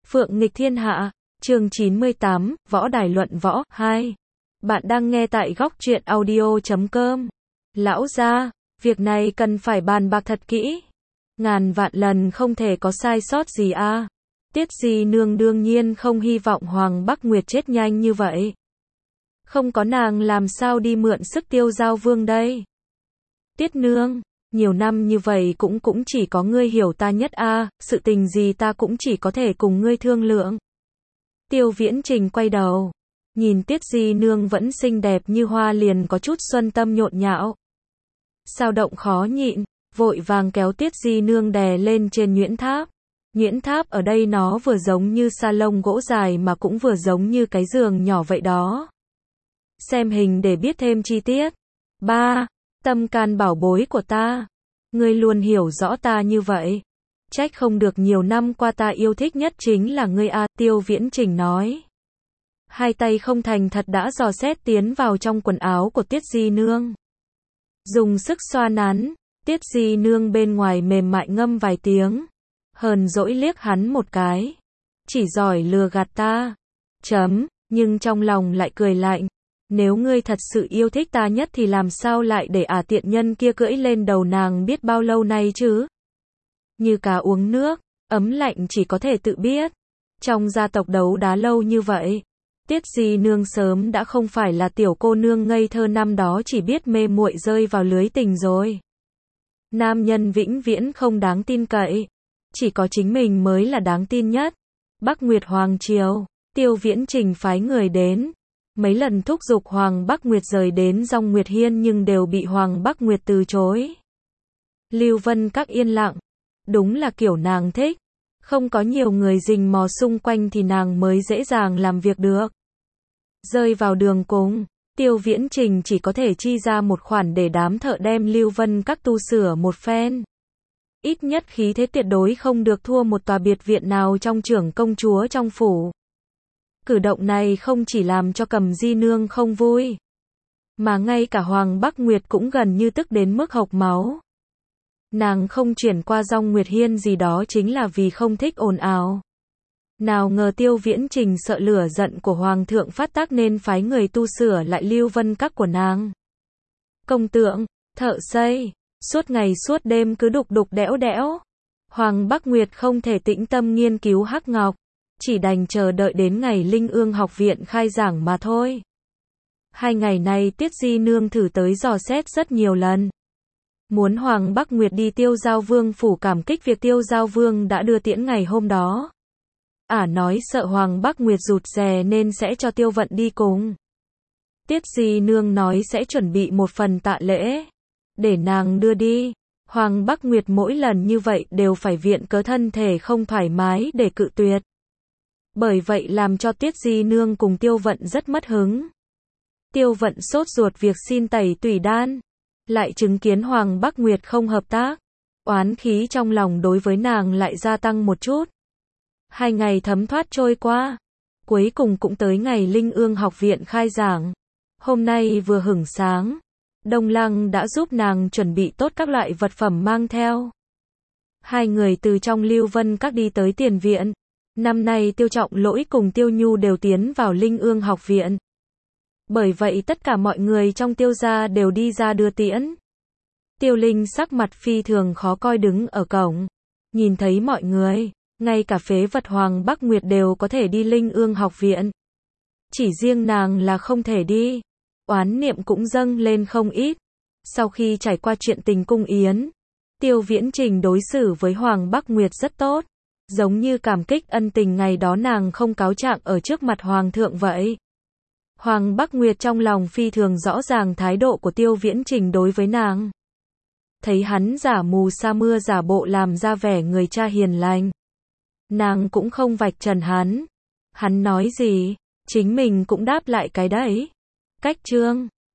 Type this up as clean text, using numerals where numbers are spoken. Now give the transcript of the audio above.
Phượng nghịch thiên hạ, chương 98, Võ Đài luận võ, 2. Bạn đang nghe tại góc truyện audio.com. Lão gia, việc này cần phải bàn bạc thật kỹ. Ngàn vạn lần không thể có sai sót gì a. Tiết Di Nương đương nhiên không hy vọng Hoàng Bắc Nguyệt chết nhanh như vậy. Không có nàng làm sao đi mượn sức Tiêu Giao Vương đây. Tiết Nương, nhiều năm như vậy cũng chỉ có ngươi hiểu ta nhất a, sự tình gì ta cũng chỉ có thể cùng ngươi thương lượng. Tiêu Viễn Trình quay đầu, nhìn Tiết Di Nương vẫn xinh đẹp như hoa liền có chút xuân tâm nhộn nhạo. Sao động khó nhịn, vội vàng kéo Tiết Di Nương đè lên trên nhuyễn tháp. Nhuyễn tháp ở đây nó vừa giống như sa lông gỗ dài mà cũng vừa giống như cái giường nhỏ vậy đó. Xem hình để biết thêm chi tiết. 3. Tâm can bảo bối của ta. Ngươi luôn hiểu rõ ta như vậy. Trách không được nhiều năm qua ta yêu thích nhất chính là ngươi a, Tiêu Viễn Trình nói. Hai tay không thành thật đã dò xét tiến vào trong quần áo của Tiết Di Nương. Dùng sức xoa nắn, Tiết Di Nương bên ngoài mềm mại ngâm vài tiếng. Hờn dỗi liếc hắn một cái. Chỉ giỏi lừa gạt ta. Nhưng trong lòng lại cười lạnh. Nếu ngươi thật sự yêu thích ta nhất thì làm sao lại để tiện nhân kia cưỡi lên đầu nàng biết bao lâu nay chứ? Như cá uống nước, ấm lạnh chỉ có thể tự biết. Trong gia tộc đấu đá lâu như vậy, Tiết Di Nương sớm đã không phải là tiểu cô nương ngây thơ năm đó chỉ biết mê muội rơi vào lưới tình rồi. Nam nhân vĩnh viễn không đáng tin cậy, chỉ có chính mình mới là đáng tin nhất. Bắc Nguyệt Hoàng Triều, Tiêu Viễn Trình phái người đến. Mấy lần thúc giục Hoàng Bắc Nguyệt rời đến Dòng Nguyệt Hiên nhưng đều bị Hoàng Bắc Nguyệt từ chối. Lưu Vân Các yên lặng. Đúng là kiểu nàng thích. Không có nhiều người rình mò xung quanh thì nàng mới dễ dàng làm việc được. Rơi vào đường cùng, Tiêu Viễn Trình chỉ có thể chi ra một khoản để đám thợ đem Lưu Vân Các tu sửa một phen. Ít nhất khí thế tuyệt đối không được thua một tòa biệt viện nào trong trưởng công chúa trong phủ. Cử động này không chỉ làm cho Cầm Di Nương không vui, mà ngay cả Hoàng Bắc Nguyệt cũng gần như tức đến mức hộc máu. Nàng không chuyển qua Dòng Nguyệt Hiên gì đó chính là vì không thích ồn ào. Nào ngờ Tiêu Viễn Trình sợ lửa giận của Hoàng thượng phát tác nên phái người tu sửa lại Lưu Vân Các của nàng. Công tượng, thợ xây, suốt ngày suốt đêm cứ đục đục đẽo đẽo. Hoàng Bắc Nguyệt không thể tĩnh tâm nghiên cứu hắc ngọc, chỉ đành chờ đợi đến ngày Linh Ương học viện khai giảng mà thôi. 2 ngày này Tiết Di Nương thử tới dò xét rất nhiều lần. Muốn Hoàng Bắc Nguyệt đi Tiêu Giao Vương phủ cảm kích việc Tiêu Giao Vương đã đưa tiễn ngày hôm đó. Nói sợ Hoàng Bắc Nguyệt rụt rè nên sẽ cho Tiêu Vận đi cùng. Tiết Di Nương nói sẽ chuẩn bị một phần tạ lễ để nàng đưa đi. Hoàng Bắc Nguyệt mỗi lần như vậy đều phải viện cớ thân thể không thoải mái để cự tuyệt. Bởi vậy làm cho Tiết Di Nương cùng Tiêu Vận rất mất hứng. Tiêu Vận sốt ruột việc xin tẩy tủy đan, lại chứng kiến Hoàng Bắc Nguyệt không hợp tác, oán khí trong lòng đối với nàng lại gia tăng một chút. 2 ngày thấm thoát trôi qua, cuối cùng cũng tới ngày Linh Ương học viện khai giảng. Hôm nay vừa hửng sáng, Đông Lăng đã giúp nàng chuẩn bị tốt các loại vật phẩm mang theo. 2 người từ trong Lưu Vân Các đi tới tiền viện. Năm nay Tiêu Trọng Lỗi cùng Tiêu Nhu đều tiến vào Linh Ương học viện. Bởi vậy tất cả mọi người trong Tiêu gia đều đi ra đưa tiễn. Tiêu Linh sắc mặt phi thường khó coi đứng ở cổng. Nhìn thấy mọi người, ngay cả phế vật Hoàng Bắc Nguyệt đều có thể đi Linh Ương học viện. Chỉ riêng nàng là không thể đi. Oán niệm cũng dâng lên không ít. Sau khi trải qua chuyện tình cung yến, Tiêu Viễn Trình đối xử với Hoàng Bắc Nguyệt rất tốt. Giống như cảm kích ân tình ngày đó nàng không cáo trạng ở trước mặt Hoàng thượng vậy. Hoàng Bắc Nguyệt trong lòng phi thường rõ ràng thái độ của Tiêu Viễn Trình đối với nàng. Thấy hắn giả mù sa mưa giả bộ làm ra vẻ người cha hiền lành, nàng cũng không vạch trần hắn. Hắn nói gì, chính mình cũng đáp lại cái đấy. Cách chương